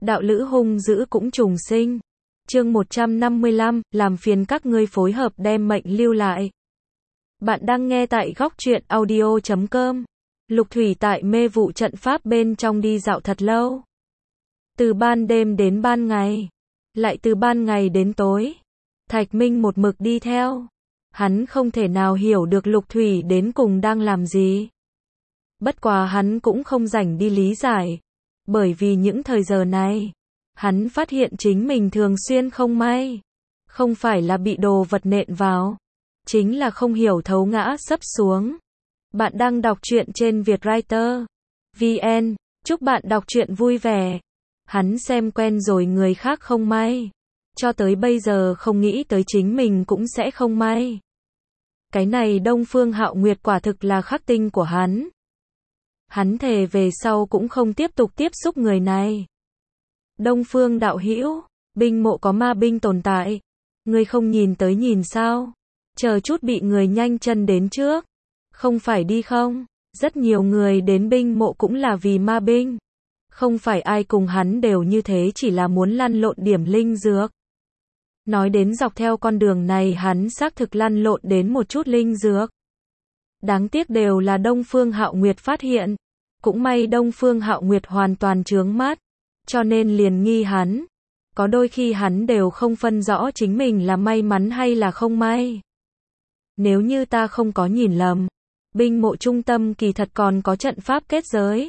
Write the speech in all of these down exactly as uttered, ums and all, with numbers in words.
đạo lữ hung dữ cũng trùng sinh. Chương một trăm năm mươi lăm, làm phiền các ngươi phối hợp đem mệnh lưu lại. Bạn đang nghe tại góc truyện audio chấm com. Lục Thủy tại mê vụ trận pháp bên trong đi dạo thật lâu. Từ ban đêm đến ban ngày, lại từ ban ngày đến tối. Thạch Minh một mực đi theo. Hắn không thể nào hiểu được Lục Thủy đến cùng đang làm gì. Bất quá hắn cũng không rảnh đi lý giải. Bởi vì những thời giờ này, hắn phát hiện chính mình thường xuyên không may. Không phải là bị đồ vật nện vào, chính là không hiểu thấu ngã sấp xuống. Bạn đang đọc truyện trên Vietwriter chấm vn. Chúc bạn đọc truyện vui vẻ. Hắn xem quen rồi người khác không may. Cho tới bây giờ không nghĩ tới chính mình cũng sẽ không may. Cái này Đông Phương Hạo Nguyệt quả thực là khắc tinh của hắn. Hắn thề về sau cũng không tiếp tục tiếp xúc người này. Đông Phương đạo hữu, binh mộ có ma binh tồn tại. Ngươi không nhìn tới nhìn sao? Chờ chút bị người nhanh chân đến trước. Không phải đi không? Rất nhiều người đến binh mộ cũng là vì ma binh. Không phải ai cùng hắn đều như thế, chỉ là muốn lăn lộn điểm linh dược. Nói đến dọc theo con đường này hắn xác thực lăn lộn đến một chút linh dược. Đáng tiếc đều là Đông Phương Hạo Nguyệt phát hiện. Cũng may Đông Phương Hạo Nguyệt hoàn toàn trướng mắt, cho nên liền nghi hắn. Có đôi khi hắn đều không phân rõ chính mình là may mắn hay là không may. Nếu như ta không có nhìn lầm, binh mộ trung tâm kỳ thật còn có trận pháp kết giới.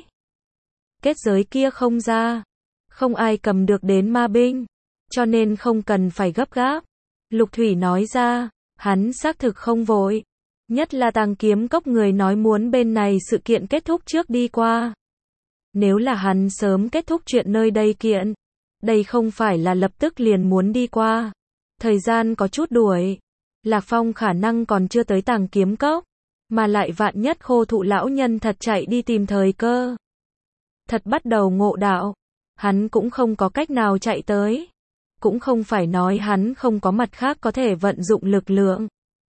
Kết giới kia không ra, không ai cầm được đến ma binh, cho nên không cần phải gấp gáp. Lục Thủy nói ra, hắn xác thực không vội. Nhất là Tàng Kiếm Cốc người nói muốn bên này sự kiện kết thúc trước đi qua. Nếu là hắn sớm kết thúc chuyện nơi đây kiện, đây không phải là lập tức liền muốn đi qua. Thời gian có chút đuổi. Lạc Phong khả năng còn chưa tới Tàng Kiếm Cốc, mà lại vạn nhất Khô Thụ lão nhân thật chạy đi tìm thời cơ. Thật bắt đầu ngộ đạo, hắn cũng không có cách nào chạy tới. Cũng không phải nói hắn không có mặt khác có thể vận dụng lực lượng.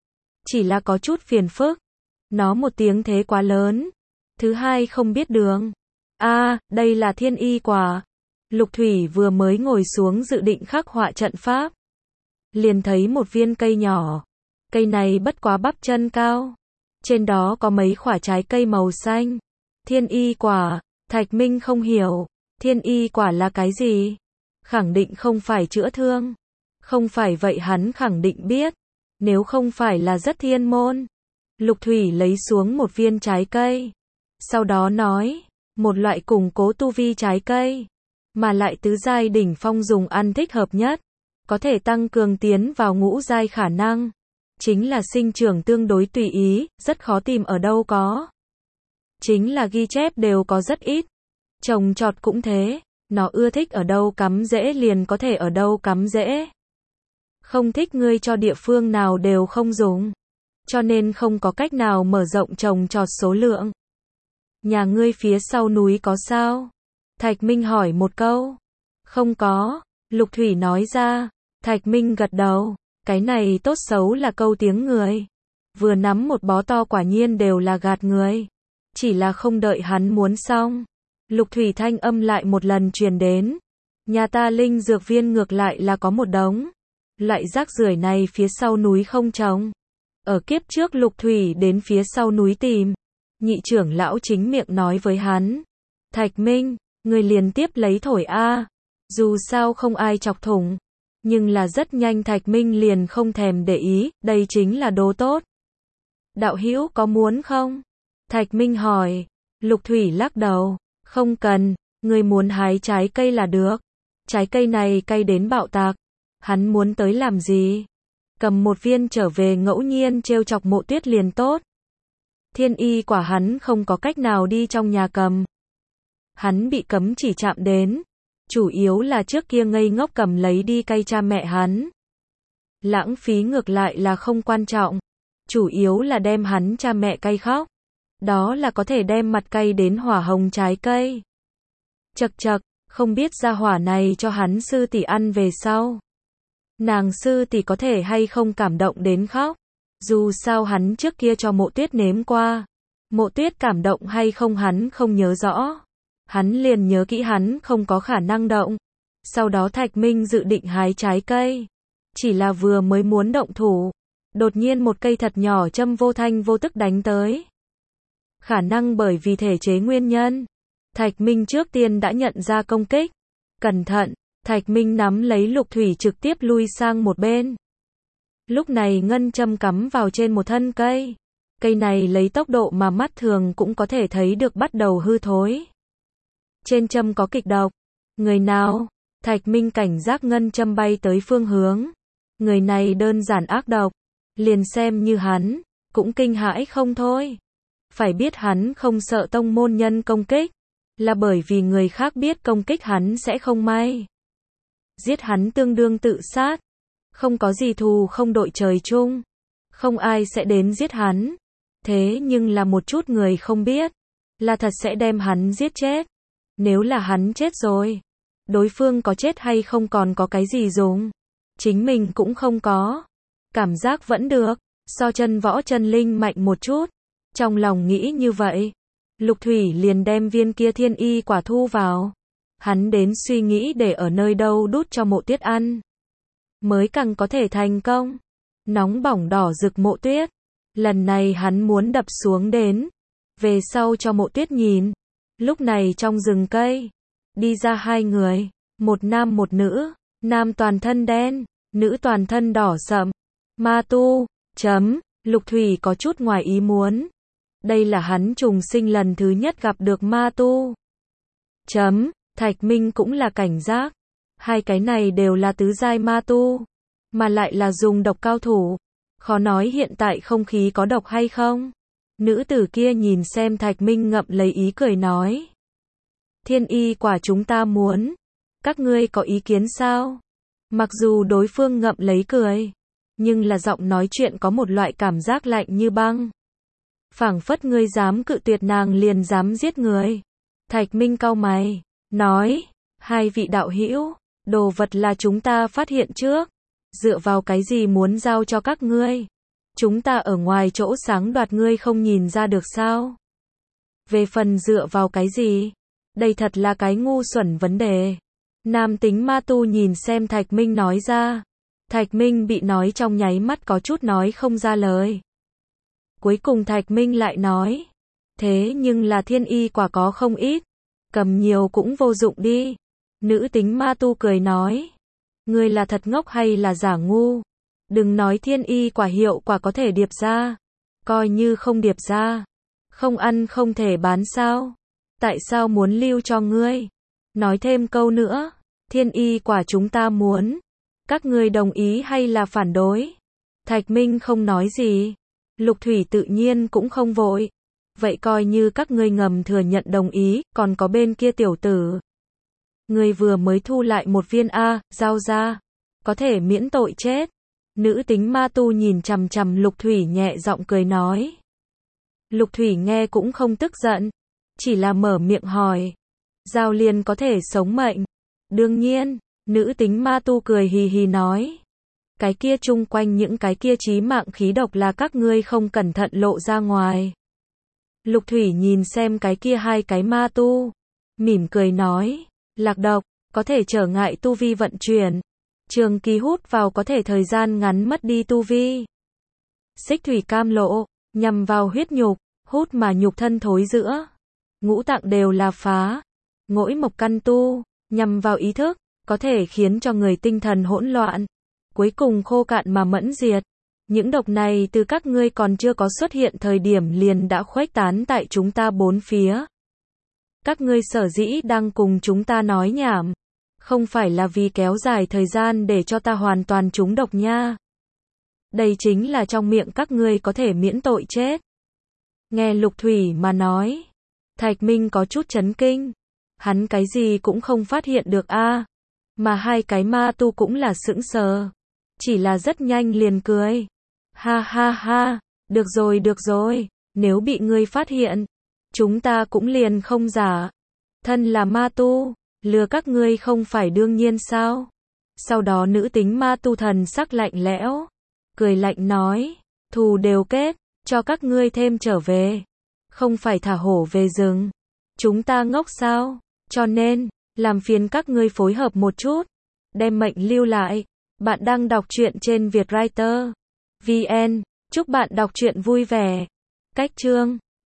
Chỉ là có chút phiền phức. Nó một tiếng thế quá lớn. Thứ hai không biết đường. A, à, đây là thiên y quả. Lục Thủy vừa mới ngồi xuống dự định khắc họa trận pháp. Liền thấy một viên cây nhỏ. Cây này bất quá bắp chân cao. Trên đó có mấy quả trái cây màu xanh. Thiên y quả. Thạch Minh không hiểu. Thiên y quả là cái gì? Khẳng định không phải chữa thương. Không phải vậy hắn khẳng định biết. Nếu không phải là rất thiên môn. Lục Thủy lấy xuống một viên trái cây. Sau đó nói, một loại củng cố tu vi trái cây. Mà lại tứ giai đỉnh phong dùng ăn thích hợp nhất. Có thể tăng cường tiến vào ngũ giai khả năng. Chính là sinh trưởng tương đối tùy ý, rất khó tìm ở đâu có. Chính là ghi chép đều có rất ít. Trồng trọt cũng thế. Nó ưa thích ở đâu cắm rễ liền có thể ở đâu cắm rễ. Không thích ngươi cho địa phương nào đều không dùng. Cho nên không có cách nào mở rộng trồng trọt số lượng. Nhà ngươi phía sau núi có sao? Thạch Minh hỏi một câu. Không có. Lục Thủy nói ra. Thạch Minh gật đầu. Cái này tốt xấu là câu tiếng người. Vừa nắm một bó to quả nhiên đều là gạt người. Chỉ là không đợi hắn muốn xong. Lục Thủy thanh âm lại một lần truyền đến. Nhà ta linh dược viên ngược lại là có một đống. Loại rác rưởi này phía sau núi không trồng. Ở kiếp trước Lục Thủy đến phía sau núi tìm. Nhị trưởng lão chính miệng nói với hắn. Thạch Minh, người liền tiếp lấy thổi a. Dù sao không ai chọc thủng. Nhưng là rất nhanh Thạch Minh liền không thèm để ý, đây chính là đồ tốt. Đạo hữu có muốn không? Thạch Minh hỏi. Lục Thủy lắc đầu. Không cần, người muốn hái trái cây là được. Trái cây này cay đến bạo tạc. Hắn muốn tới làm gì? Cầm một viên trở về ngẫu nhiên trêu chọc Mộ Tuyết liền tốt. Thiên y quả hắn không có cách nào đi trong nhà cầm. Hắn bị cấm chỉ chạm đến. Chủ yếu là trước kia ngây ngốc cầm lấy đi cay cha mẹ hắn. Lãng phí ngược lại là không quan trọng. Chủ yếu là đem hắn cha mẹ cay khóc. Đó là có thể đem mặt cay đến hỏa hồng trái cây. Chậc chậc, không biết gia hỏa này cho hắn sư tỷ ăn về sau. Nàng sư tỷ có thể hay không cảm động đến khóc. Dù sao hắn trước kia cho Mộ Tuyết nếm qua. Mộ Tuyết cảm động hay không hắn không nhớ rõ. Hắn liền nhớ kỹ hắn không có khả năng động. Sau đó Thạch Minh dự định hái trái cây. Chỉ là vừa mới muốn động thủ, đột nhiên một cây thật nhỏ châm vô thanh vô tức đánh tới. Khả năng bởi vì thể chế nguyên nhân, Thạch Minh trước tiên đã nhận ra công kích. Cẩn thận, Thạch Minh nắm lấy Lục Thủy trực tiếp lui sang một bên. Lúc này ngân châm cắm vào trên một thân cây. Cây này lấy tốc độ mà mắt thường cũng có thể thấy được bắt đầu hư thối. Trên châm có kịch độc. Người nào? Thạch Minh cảnh giác ngân châm bay tới phương hướng. Người này đơn giản ác độc. Liền xem như hắn, cũng kinh hãi không thôi. Phải biết hắn không sợ tông môn nhân công kích. Là bởi vì người khác biết công kích hắn sẽ không may. Giết hắn tương đương tự sát. Không có gì thù không đội trời chung. Không ai sẽ đến giết hắn. Thế nhưng là một chút người không biết. Là thật sẽ đem hắn giết chết. Nếu là hắn chết rồi. Đối phương có chết hay không còn có cái gì dùng. Chính mình cũng không có. Cảm giác vẫn được. So chân võ chân linh mạnh một chút. Trong lòng nghĩ như vậy. Lục Thủy liền đem viên kia thiên y quả thu vào. Hắn đến suy nghĩ để ở nơi đâu đút cho Mộ Tuyết ăn. Mới càng có thể thành công. Nóng bỏng đỏ rực Mộ Tuyết. Lần này hắn muốn đập xuống đến. Về sau cho Mộ Tuyết nhìn. Lúc này trong rừng cây. Đi ra hai người. Một nam một nữ. Nam toàn thân đen. Nữ toàn thân đỏ sậm. Ma tu. Chấm. Lục Thủy có chút ngoài ý muốn. Đây là hắn trùng sinh lần thứ nhất gặp được ma tu. Chấm. Thạch Minh cũng là cảnh giác. Hai cái này đều là tứ giai ma tu. Mà lại là dùng độc cao thủ. Khó nói hiện tại không khí có độc hay không. Nữ tử kia nhìn xem Thạch Minh ngậm lấy ý cười nói. Thiên y quả chúng ta muốn. Các ngươi có ý kiến sao? Mặc dù đối phương ngậm lấy cười. Nhưng là giọng nói chuyện có một loại cảm giác lạnh như băng. Phảng phất ngươi dám cự tuyệt nàng liền dám giết người. Thạch Minh cau mày. Nói. Hai vị đạo hữu. Đồ vật là chúng ta phát hiện trước. Dựa vào cái gì muốn giao cho các ngươi? Chúng ta ở ngoài chỗ sáng đoạt ngươi không nhìn ra được sao? Về phần dựa vào cái gì? Đây thật là cái ngu xuẩn vấn đề. Nam tính ma tu nhìn xem Thạch Minh nói ra. Thạch Minh bị nói trong nháy mắt có chút nói không ra lời. Cuối cùng Thạch Minh lại nói. Thế nhưng là thiên y quả có không ít. Cầm nhiều cũng vô dụng đi. Nữ tính ma tu cười nói. Ngươi là thật ngốc hay là giả ngu? Đừng nói thiên y quả hiệu quả có thể điệp ra. Coi như không điệp ra. Không ăn không thể bán sao? Tại sao muốn lưu cho ngươi? Nói thêm câu nữa. Thiên y quả chúng ta muốn. Các ngươi đồng ý hay là phản đối? Thạch Minh không nói gì. Lục Thủy tự nhiên cũng không vội. Vậy coi như các ngươi ngầm thừa nhận đồng ý, còn có bên kia tiểu tử. Ngươi vừa mới thu lại một viên A, giao ra. Có thể miễn tội chết. Nữ tính ma tu nhìn chằm chằm Lục Thủy nhẹ giọng cười nói. Lục Thủy nghe cũng không tức giận. Chỉ là mở miệng hỏi. Giao liền có thể sống mệnh. Đương nhiên, nữ tính ma tu cười hì hì nói. Cái kia chung quanh những cái kia chí mạng khí độc là các ngươi không cẩn thận lộ ra ngoài. Lục Thủy nhìn xem cái kia hai cái ma tu. Mỉm cười nói. Lạc độc, có thể trở ngại tu vi vận chuyển. Trường kỳ hút vào có thể thời gian ngắn mất đi tu vi. Xích thủy cam lộ, nhằm vào huyết nhục, hút mà nhục thân thối rữa. Ngũ tạng đều là phá. Ngỗi mộc căn tu, nhằm vào ý thức, có thể khiến cho người tinh thần hỗn loạn. Cuối cùng khô cạn mà mẫn diệt. Những độc này từ các ngươi còn chưa có xuất hiện thời điểm liền đã khuếch tán tại chúng ta bốn phía. Các ngươi sở dĩ đang cùng chúng ta nói nhảm. Không phải là vì kéo dài thời gian để cho ta hoàn toàn trúng độc nha. Đây chính là trong miệng các ngươi có thể miễn tội chết. Nghe Lục Thủy mà nói. Thạch Minh có chút chấn kinh. Hắn cái gì cũng không phát hiện được a. Mà hai cái ma tu cũng là sững sờ. Chỉ là rất nhanh liền cười. Ha ha ha, được rồi được rồi, nếu bị ngươi phát hiện, chúng ta cũng liền không giả. Thân là ma tu, lừa các ngươi không phải đương nhiên sao? Sau đó nữ tính ma tu thần sắc lạnh lẽo, cười lạnh nói, thù đều kết, cho các ngươi thêm trở về. Không phải thả hổ về rừng. Chúng ta ngốc sao? Cho nên, Làm phiền các ngươi phối hợp một chút. Đem mệnh lưu lại. Bạn đang đọc truyện trên Vietwriter chấm vn. Chúc bạn đọc truyện vui vẻ. Cách chương